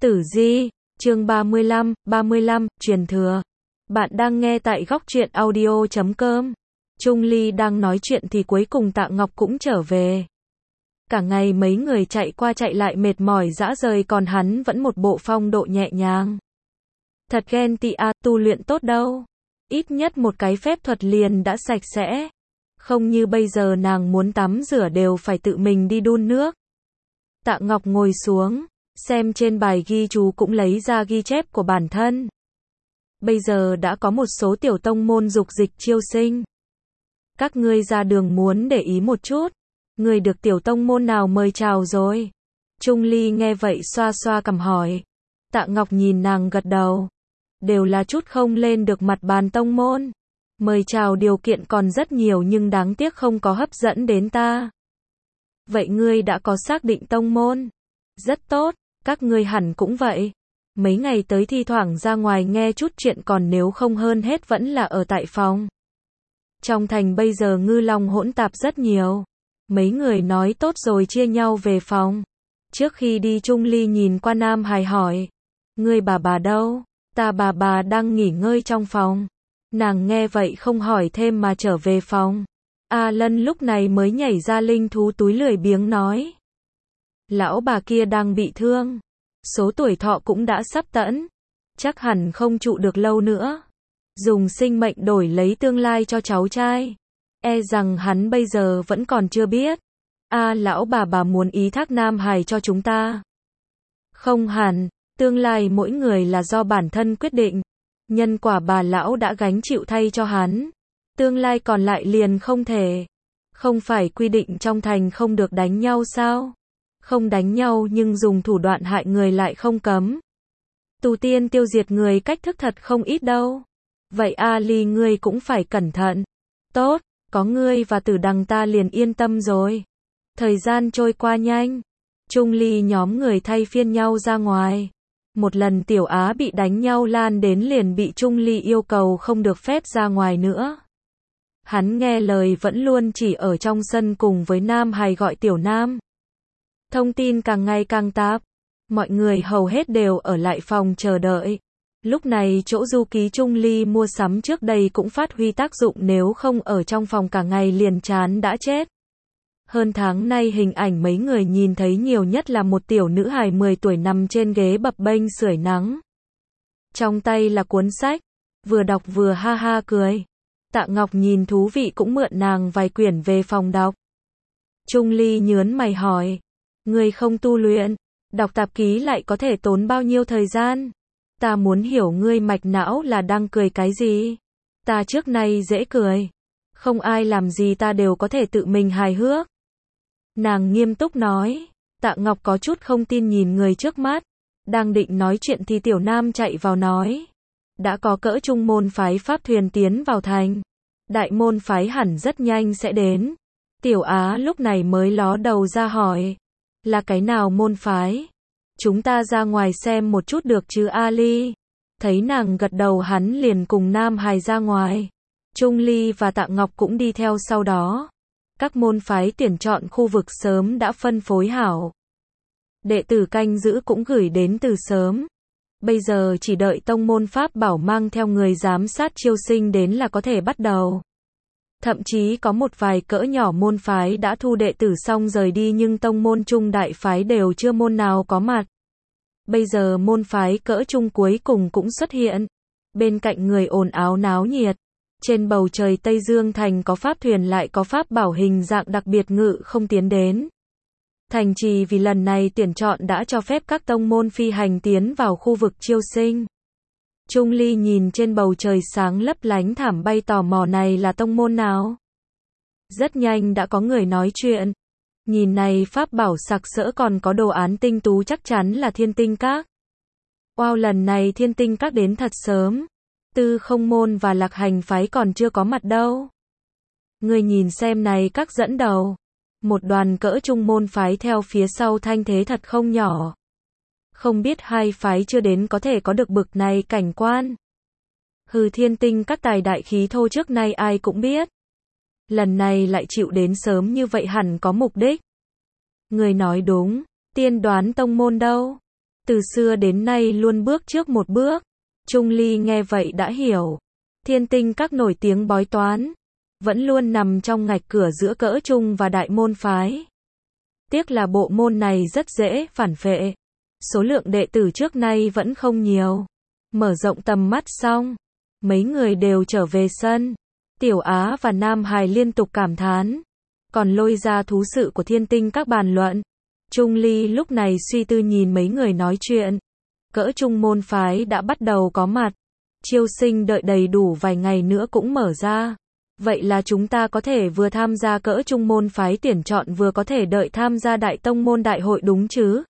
Tử Di, chương 35, truyền thừa. Bạn đang nghe tại góc truyện audio.com. Trung Ly đang nói chuyện thì cuối cùng Tạ Ngọc cũng trở về. Cả ngày mấy người chạy qua chạy lại mệt mỏi rã rời, còn hắn vẫn một bộ phong độ nhẹ nhàng. Thật ghen tị à, tu luyện tốt đâu. Ít nhất một cái phép thuật liền đã sạch sẽ. Không như bây giờ nàng muốn tắm rửa đều phải tự mình đi đun nước. Tạ Ngọc ngồi xuống, xem trên bài ghi chú cũng lấy ra ghi chép của bản thân. Bây giờ đã có một số tiểu tông môn dục dịch chiêu sinh. Các ngươi ra đường muốn để ý một chút. Người được tiểu tông môn nào mời chào rồi? Trung Ly nghe vậy xoa xoa cằm hỏi. Tạ Ngọc nhìn nàng gật đầu. Đều là chút không lên được mặt bàn tông môn. Mời chào điều kiện còn rất nhiều nhưng đáng tiếc không có hấp dẫn đến ta. Vậy ngươi đã có xác định tông môn? Rất tốt, các ngươi hẳn cũng vậy. Mấy ngày tới thi thoảng ra ngoài nghe chút chuyện, còn nếu không hơn hết vẫn là ở tại phòng. Trong thành bây giờ ngư long hỗn tạp rất nhiều. Mấy người nói tốt rồi chia nhau về phòng. Trước khi đi Trung Ly nhìn qua Nam Hải hỏi. Ngươi bà đâu? Ta bà đang nghỉ ngơi trong phòng. Nàng nghe vậy không hỏi thêm mà trở về phòng. A Lân lúc này mới nhảy ra linh thú túi lười biếng nói. Lão bà kia đang bị thương. Số tuổi thọ cũng đã sắp tẫn. Chắc hẳn không trụ được lâu nữa. Dùng sinh mệnh đổi lấy tương lai cho cháu trai. E rằng hắn bây giờ vẫn còn chưa biết. Lão bà muốn ý thác Nam Hải cho chúng ta. Không hẳn, tương lai mỗi người là do bản thân quyết định. Nhân quả bà lão đã gánh chịu thay cho hắn. Tương lai còn lại liền không thể. Không phải quy định trong thành không được đánh nhau sao? Không đánh nhau nhưng dùng thủ đoạn hại người lại không cấm. Tu tiên tiêu diệt người cách thức thật không ít đâu. Vậy Ly ngươi cũng phải cẩn thận. Tốt, có ngươi và Tử Đằng ta liền yên tâm rồi. Thời gian trôi qua nhanh. Trung Ly nhóm người thay phiên nhau ra ngoài. Một lần Tiểu Á bị đánh nhau lan đến liền bị Trung Ly yêu cầu không được phép ra ngoài nữa. Hắn nghe lời vẫn luôn chỉ ở trong sân cùng với Nam Hải gọi Tiểu Nam. Thông tin càng ngày càng tạp. Mọi người hầu hết đều ở lại phòng chờ đợi. Lúc này chỗ du ký Trung Ly mua sắm trước đây cũng phát huy tác dụng, nếu không ở trong phòng cả ngày liền chán đã chết. Hơn tháng nay hình ảnh mấy người nhìn thấy nhiều nhất là một tiểu nữ hài 10 tuổi nằm trên ghế bập bênh sưởi nắng. Trong tay là cuốn sách, vừa đọc vừa ha ha cười. Tạ Ngọc nhìn thú vị cũng mượn nàng vài quyển về phòng đọc. Trung Ly nhớn mày hỏi. Ngươi không tu luyện, đọc tạp ký lại có thể tốn bao nhiêu thời gian? Ta muốn hiểu ngươi mạch não là đang cười cái gì? Ta trước nay dễ cười. Không ai làm gì ta đều có thể tự mình hài hước. Nàng nghiêm túc nói. Tạ Ngọc có chút không tin nhìn người trước mắt. Đang định nói chuyện thì Tiểu Nam chạy vào nói. Đã có cỡ trung môn phái pháp thuyền tiến vào thành. Đại môn phái hẳn rất nhanh sẽ đến. Tiểu Á lúc này mới ló đầu ra hỏi. Là cái nào môn phái? Chúng ta ra ngoài xem một chút được chứ Ly? Thấy nàng gật đầu hắn liền cùng Nam Hải ra ngoài. Trung Ly và Tạ Ngọc cũng đi theo sau đó. Các môn phái tuyển chọn khu vực sớm đã phân phối hảo. Đệ tử canh giữ cũng gửi đến từ sớm. Bây giờ chỉ đợi tông môn Pháp Bảo mang theo người giám sát chiêu sinh đến là có thể bắt đầu. Thậm chí có một vài cỡ nhỏ môn phái đã thu đệ tử xong rời đi, nhưng tông môn trung đại phái đều chưa môn nào có mặt. Bây giờ môn phái cỡ trung cuối cùng cũng xuất hiện. Bên cạnh người ồn ào náo nhiệt. Trên bầu trời Tây Dương Thành có pháp thuyền lại có pháp bảo hình dạng đặc biệt ngự không tiến đến. Thành trì vì lần này tuyển chọn đã cho phép các tông môn phi hành tiến vào khu vực chiêu sinh. Trung Ly nhìn trên bầu trời sáng lấp lánh thảm bay tò mò này là tông môn nào? Rất nhanh đã có người nói chuyện. Nhìn này pháp bảo sặc sỡ còn có đồ án tinh tú chắc chắn là Thiên Tinh Các. Wow, lần này Thiên Tinh Các đến thật sớm. Tư Không môn và Lạc Hành phái còn chưa có mặt đâu. Người nhìn xem này, các dẫn đầu. Một đoàn cỡ trung môn phái theo phía sau thanh thế thật không nhỏ. Không biết hai phái chưa đến có thể có được bực này cảnh quan. Thiên Tinh Các tài đại khí thô trước nay ai cũng biết. Lần này lại chịu đến sớm như vậy hẳn có mục đích. Người nói đúng, tiên đoán tông môn đâu? từ xưa đến nay luôn bước trước một bước. Trung Ly nghe vậy đã hiểu. Thiên Tinh Các nổi tiếng bói toán, vẫn luôn nằm trong ngạch cửa giữa Cỡ Trung và Đại môn phái. Tiếc là bộ môn này rất dễ phản phệ. Số lượng đệ tử trước nay vẫn không nhiều. Mở rộng tầm mắt xong, mấy người đều trở về sân. Tiểu Á và Nam Hải liên tục cảm thán, còn lôi ra thú sự của Thiên Tinh Các bàn luận. Trung Ly lúc này suy tư nhìn mấy người nói chuyện. Cỡ Trung môn phái đã bắt đầu có mặt. Chiêu sinh đợi đầy đủ vài ngày nữa cũng mở ra. Vậy là chúng ta có thể vừa tham gia Cỡ Trung môn phái tuyển chọn vừa có thể đợi tham gia Đại Tông môn đại hội đúng chứ?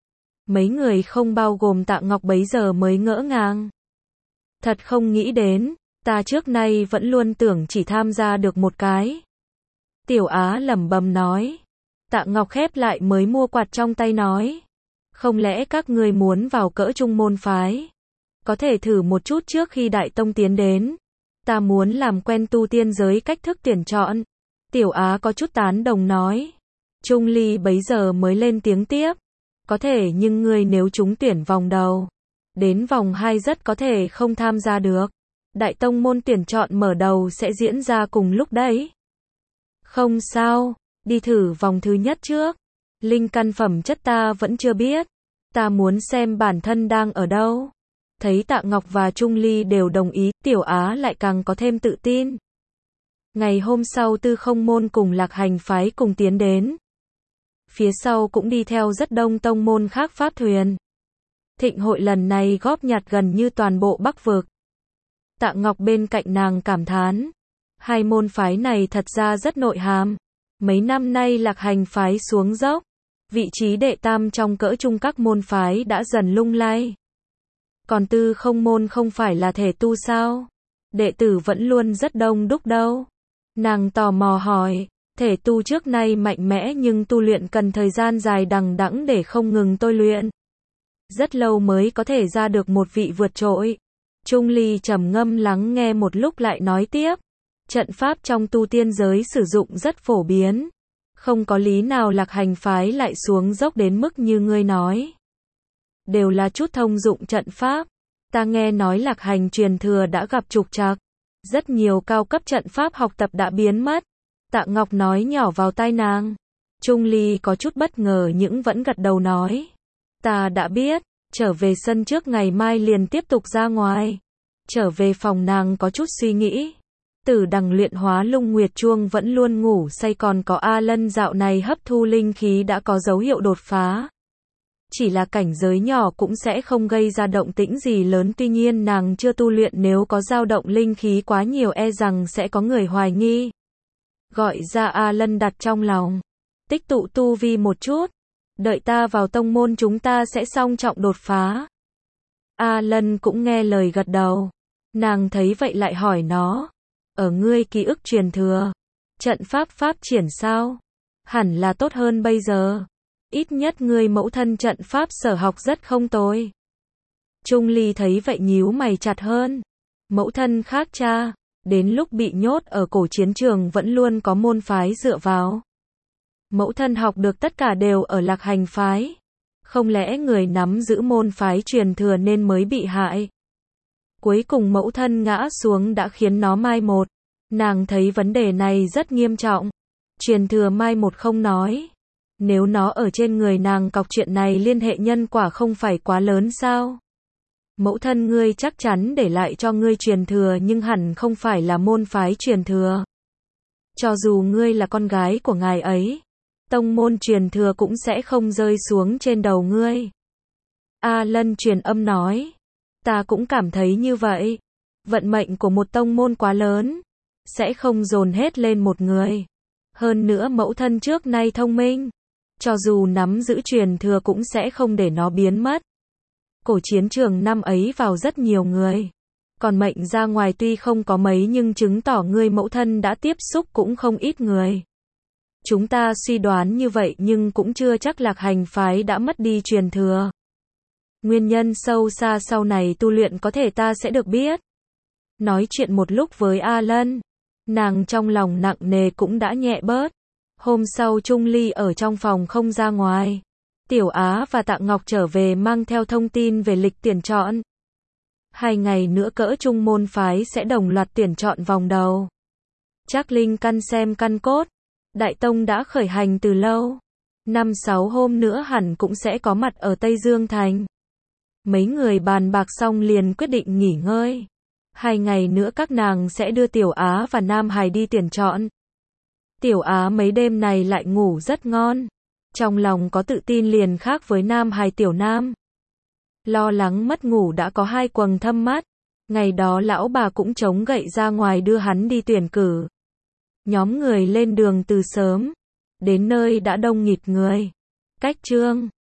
Mấy người không bao gồm Tạ Ngọc bấy giờ mới ngỡ ngàng. Thật không nghĩ đến, ta trước nay vẫn luôn tưởng chỉ tham gia được một cái. Tiểu Á lẩm bẩm nói. Tạ Ngọc khép lại mới mua quạt trong tay nói. Không lẽ các ngươi muốn vào Cỡ Trung môn phái? Có thể thử một chút trước khi Đại Tông tiến đến. Ta muốn làm quen tu tiên giới cách thức tuyển chọn. Tiểu Á có chút tán đồng nói. Trung Ly bấy giờ mới lên tiếng tiếp. Có thể nhưng ngươi nếu trúng tuyển vòng đầu, đến vòng 2 rất có thể không tham gia được. Đại Tông môn tuyển chọn mở đầu sẽ diễn ra cùng lúc đấy. Không sao, đi thử vòng thứ nhất trước. Linh căn phẩm chất ta vẫn chưa biết. Ta muốn xem bản thân đang ở đâu. Thấy Tạ Ngọc và Trung Ly đều đồng ý, Tiểu Á lại càng có thêm tự tin. Ngày hôm sau Tư Không môn cùng Lạc Hành phái cùng tiến đến. Phía sau cũng đi theo rất đông tông môn khác pháp thuyền. Thịnh hội lần này góp nhặt gần như toàn bộ Bắc vực. Tạ Ngọc bên cạnh nàng cảm thán. Hai môn phái này thật ra rất nội hàm. Mấy năm nay Lạc Hành phái xuống dốc. Vị trí đệ tam trong Cỡ Trung các môn phái đã dần lung lay. Còn Tư Không môn không phải là thể tu sao? Đệ tử vẫn luôn rất đông đúc đâu. Nàng tò mò hỏi. Thể tu trước nay mạnh mẽ nhưng tu luyện cần thời gian dài đằng đẵng để không ngừng tôi luyện. Rất lâu mới có thể ra được một vị vượt trội. Trung Ly trầm ngâm lắng nghe một lúc lại nói tiếp. Trận pháp trong tu tiên giới sử dụng rất phổ biến. Không có lý nào Lạc Hành phái lại xuống dốc đến mức như ngươi nói. Đều là chút thông dụng trận pháp. Ta nghe nói Lạc Hành truyền thừa đã gặp trục trặc. Rất nhiều cao cấp trận pháp học tập đã biến mất. Tạ Ngọc nói nhỏ vào tai nàng. Trung Ly có chút bất ngờ nhưng vẫn gật đầu nói. Ta đã biết, trở về sân trước ngày mai liền tiếp tục ra ngoài. Trở về phòng nàng có chút suy nghĩ. Tử Đằng luyện hóa Lung Nguyệt Chuông vẫn luôn ngủ say, còn có A Lân dạo này hấp thu linh khí đã có dấu hiệu đột phá. Chỉ là cảnh giới nhỏ cũng sẽ không gây ra động tĩnh gì lớn, tuy nhiên nàng chưa tu luyện, nếu có dao động linh khí quá nhiều e rằng sẽ có người hoài nghi. Gọi ra A Lân đặt trong lòng. Tích tụ tu vi một chút. Đợi ta vào tông môn chúng ta sẽ song trọng đột phá. A Lân cũng nghe lời gật đầu. Nàng thấy vậy lại hỏi nó. Ở ngươi ký ức truyền thừa, trận pháp pháp triển sao? Hẳn là tốt hơn bây giờ. Ít nhất ngươi mẫu thân trận pháp sở học rất không tồi. Trung Ly thấy vậy nhíu mày chặt hơn. Mẫu thân khác cha, đến lúc bị nhốt ở cổ chiến trường vẫn luôn có môn phái dựa vào. Mẫu thân học được tất cả đều ở Lạc Hành phái. Không lẽ người nắm giữ môn phái truyền thừa nên mới bị hại? Cuối cùng mẫu thân ngã xuống đã khiến nó mai một. Nàng thấy vấn đề này rất nghiêm trọng. Truyền thừa mai một không nói. Nếu nó ở trên người nàng, cọc chuyện này liên hệ nhân quả không phải quá lớn sao? Mẫu thân ngươi chắc chắn để lại cho ngươi truyền thừa nhưng hẳn không phải là môn phái truyền thừa. Cho dù ngươi là con gái của ngài ấy, tông môn truyền thừa cũng sẽ không rơi xuống trên đầu ngươi. A Lân truyền âm nói. Ta cũng cảm thấy như vậy. Vận mệnh của một tông môn quá lớn, sẽ không dồn hết lên một người. Hơn nữa mẫu thân trước nay thông minh. Cho dù nắm giữ truyền thừa cũng sẽ không để nó biến mất. Cổ chiến trường năm ấy vào rất nhiều người. Còn mệnh ra ngoài tuy không có mấy nhưng chứng tỏ ngươi mẫu thân đã tiếp xúc cũng không ít người. Chúng ta suy đoán như vậy nhưng cũng chưa chắc Lạc Hành phái đã mất đi truyền thừa. Nguyên nhân sâu xa sau này tu luyện có thể ta sẽ được biết. Nói chuyện một lúc với A Lân, nàng trong lòng nặng nề cũng đã nhẹ bớt. Hôm sau Trung Ly ở trong phòng không ra ngoài. Tiểu Á và Tạ Ngọc trở về mang theo thông tin về lịch tuyển chọn. 2 ngày nữa cỡ trung môn phái sẽ đồng loạt tuyển chọn vòng đầu. Trác Linh căn xem căn cốt. Đại tông đã khởi hành từ lâu. 5-6 hôm nữa hẳn cũng sẽ có mặt ở Tây Dương Thành. Mấy người bàn bạc xong liền quyết định nghỉ ngơi. 2 ngày nữa các nàng sẽ đưa Tiểu Á và Nam Hải đi tuyển chọn. Tiểu Á mấy đêm này lại ngủ rất ngon. Trong lòng có tự tin liền khác với Nam Hải Tiểu Nam. Lo lắng mất ngủ đã có 2 quầng thâm mắt. Ngày đó lão bà cũng chống gậy ra ngoài đưa hắn đi tuyển cử. Nhóm người lên đường từ sớm. Đến nơi đã đông nghịt người. Cách Trương